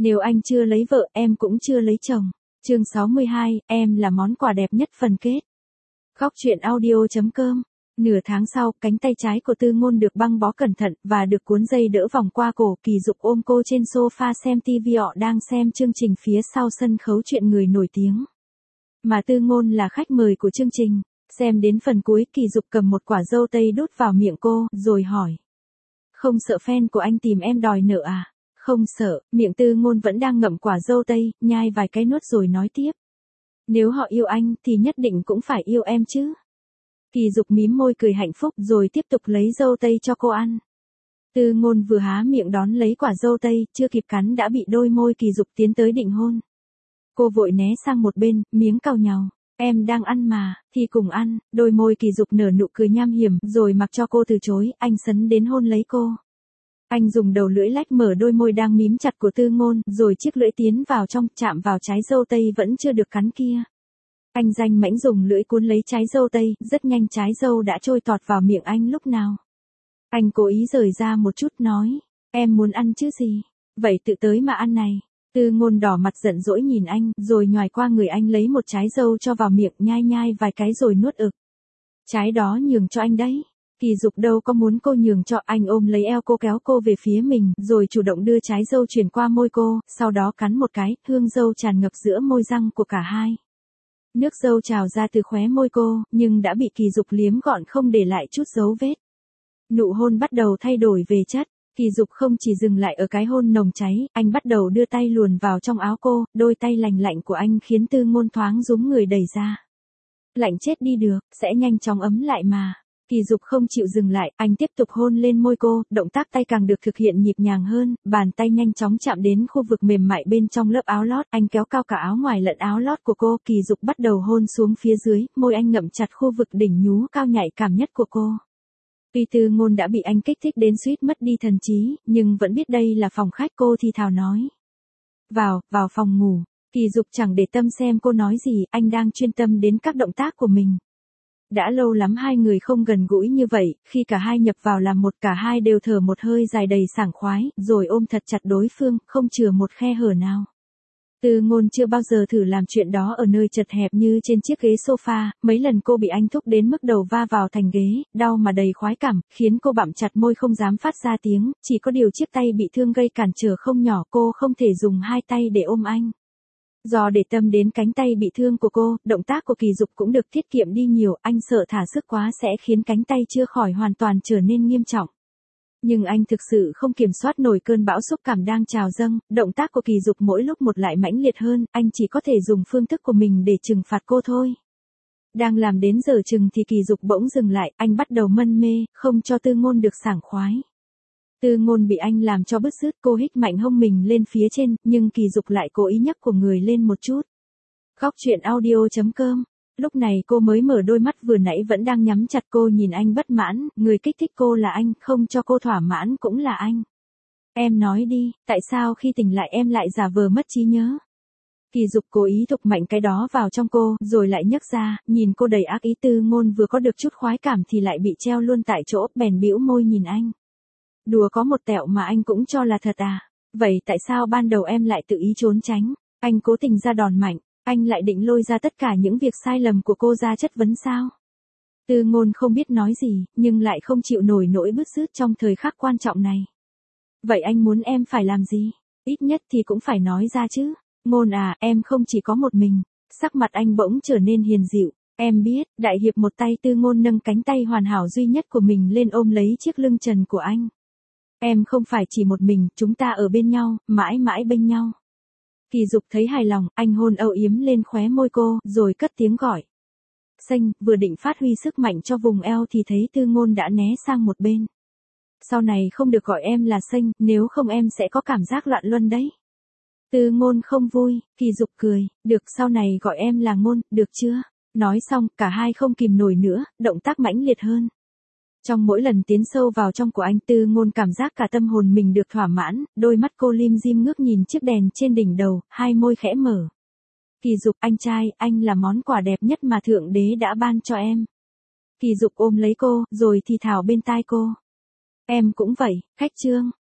Nếu anh chưa lấy vợ, em cũng chưa lấy chồng. Chương 62, em là món quà đẹp nhất phần kết. Góc truyện audio.com. Nửa tháng sau, cánh tay trái của Tư Ngôn được băng bó cẩn thận và được cuốn dây đỡ vòng qua cổ. Kỳ Dục ôm cô trên sofa xem TV, họ đang xem chương trình phía sau sân khấu chuyện người nổi tiếng. Mà Tư Ngôn là khách mời của chương trình. Xem đến phần cuối, Kỳ Dục cầm một quả dâu tây đút vào miệng cô, rồi hỏi. Không sợ fan của anh tìm em đòi nợ à? Không sợ, miệng Tư Ngôn vẫn đang ngậm quả dâu tây, nhai vài cái nuốt rồi nói tiếp. Nếu họ yêu anh thì nhất định cũng phải yêu em chứ. Kỳ Dục mím môi cười hạnh phúc rồi tiếp tục lấy dâu tây cho cô ăn. Tư Ngôn vừa há miệng đón lấy quả dâu tây, chưa kịp cắn đã bị đôi môi Kỳ Dục tiến tới định hôn. Cô vội né sang một bên, miếng cào nhàu. Em đang ăn mà, thì cùng ăn. Đôi môi Kỳ Dục nở nụ cười nham hiểm, rồi mặc cho cô từ chối, anh sấn đến hôn lấy cô. Anh dùng đầu lưỡi lách mở đôi môi đang mím chặt của Tư Ngôn, rồi chiếc lưỡi tiến vào trong, chạm vào trái dâu tây vẫn chưa được cắn kia. Anh danh mãnh dùng lưỡi cuốn lấy trái dâu tây, rất nhanh trái dâu đã trôi tọt vào miệng anh lúc nào. Anh cố ý rời ra một chút nói, em muốn ăn chứ gì, vậy tự tới mà ăn này. Tư Ngôn đỏ mặt giận dỗi nhìn anh, rồi nhoài qua người anh lấy một trái dâu cho vào miệng, nhai nhai vài cái rồi nuốt ực. Trái đó nhường cho anh đấy. Kỳ Dục đâu có muốn cô nhường cho, anh ôm lấy eo cô kéo cô về phía mình, rồi chủ động đưa trái dâu chuyển qua môi cô, sau đó cắn một cái, hương dâu tràn ngập giữa môi răng của cả hai. Nước dâu trào ra từ khóe môi cô, nhưng đã bị Kỳ Dục liếm gọn không để lại chút dấu vết. Nụ hôn bắt đầu thay đổi về chất. Kỳ Dục không chỉ dừng lại ở cái hôn nồng cháy, anh bắt đầu đưa tay luồn vào trong áo cô, đôi tay lành lạnh của anh khiến Tư Ngôn thoáng rúm người đẩy ra. Lạnh chết đi được, sẽ nhanh chóng ấm lại mà. Kỳ Dục không chịu dừng lại, anh tiếp tục hôn lên môi cô, động tác tay càng được thực hiện nhịp nhàng hơn, bàn tay nhanh chóng chạm đến khu vực mềm mại bên trong lớp áo lót, anh kéo cao cả áo ngoài lẫn áo lót của cô, Kỳ Dục bắt đầu hôn xuống phía dưới, môi anh ngậm chặt khu vực đỉnh nhú cao nhạy cảm nhất của cô. Tuy Tư Ngôn đã bị anh kích thích đến suýt mất đi thần trí, nhưng vẫn biết đây là phòng khách, cô thì thào nói. Vào phòng ngủ. Kỳ Dục chẳng để tâm xem cô nói gì, anh đang chuyên tâm đến các động tác của mình. Đã lâu lắm hai người không gần gũi như vậy, khi cả hai nhập vào làm một, cả hai đều thở một hơi dài đầy sảng khoái, rồi ôm thật chặt đối phương, không chừa một khe hở nào. Tư Ngôn chưa bao giờ thử làm chuyện đó ở nơi chật hẹp như trên chiếc ghế sofa, mấy lần cô bị anh thúc đến mức đầu va vào thành ghế, đau mà đầy khoái cảm, khiến cô bặm chặt môi không dám phát ra tiếng, chỉ có điều chiếc tay bị thương gây cản trở không nhỏ, cô không thể dùng hai tay để ôm anh. Do để tâm đến cánh tay bị thương của cô, động tác của Kỳ Dục cũng được tiết kiệm đi nhiều, anh sợ thả sức quá sẽ khiến cánh tay chưa khỏi hoàn toàn trở nên nghiêm trọng. Nhưng anh thực sự không kiểm soát nổi cơn bão xúc cảm đang trào dâng, động tác của Kỳ Dục mỗi lúc một lại mãnh liệt hơn, anh chỉ có thể dùng phương thức của mình để trừng phạt cô thôi. Đang làm đến giờ chừng thì Kỳ Dục bỗng dừng lại, anh bắt đầu mân mê, không cho Tư Ngôn được sảng khoái. Tư Ngôn bị anh làm cho bứt rứt, cô hích mạnh hông mình lên phía trên, nhưng Kỳ Dục lại cố ý nhấc của người lên một chút. Góc truyện audio.com. Lúc này cô mới mở đôi mắt vừa nãy vẫn đang nhắm chặt, cô nhìn anh bất mãn, người kích thích cô là anh, không cho cô thỏa mãn cũng là anh. Em nói đi, tại sao khi tỉnh lại em lại giả vờ mất trí nhớ? Kỳ Dục cố ý thục mạnh cái đó vào trong cô, rồi lại nhấc ra, nhìn cô đầy ác ý. Tư Ngôn vừa có được chút khoái cảm thì lại bị treo luôn tại chỗ, bèn bĩu môi nhìn anh. Đùa có một tẹo mà anh cũng cho là thật à? Vậy tại sao ban đầu em lại tự ý trốn tránh? Anh cố tình ra đòn mạnh, anh lại định lôi ra tất cả những việc sai lầm của cô ra chất vấn sao? Tư Ngôn không biết nói gì, nhưng lại không chịu nổi nỗi bứt rứt trong thời khắc quan trọng này. Vậy anh muốn em phải làm gì? Ít nhất thì cũng phải nói ra chứ. Ngôn à, em không chỉ có một mình. Sắc mặt anh bỗng trở nên hiền dịu. Em biết, đại hiệp một tay. Tư Ngôn nâng cánh tay hoàn hảo duy nhất của mình lên ôm lấy chiếc lưng trần của anh. Em không phải chỉ một mình, chúng ta ở bên nhau, mãi mãi bên nhau. Kỳ Dục thấy hài lòng, anh hôn âu yếm lên khóe môi cô, rồi cất tiếng gọi. Xanh, vừa định phát huy sức mạnh cho vùng eo thì thấy Tư Ngôn đã né sang một bên. Sau này không được gọi em là Xanh, nếu không em sẽ có cảm giác loạn luân đấy. Tư Ngôn không vui, Kỳ Dục cười, được sau này gọi em là Ngôn, được chưa? Nói xong, cả hai không kìm nổi nữa, động tác mãnh liệt hơn. Trong mỗi lần tiến sâu vào trong của anh, Tư Ngôn cảm giác cả tâm hồn mình được thỏa mãn, đôi mắt cô lim dim ngước nhìn chiếc đèn trên đỉnh đầu, hai môi khẽ mở. Kỳ Dục, anh trai, anh là món quà đẹp nhất mà Thượng Đế đã ban cho em. Kỳ Dục ôm lấy cô, rồi thì thào bên tai cô. Em cũng vậy, khách trương.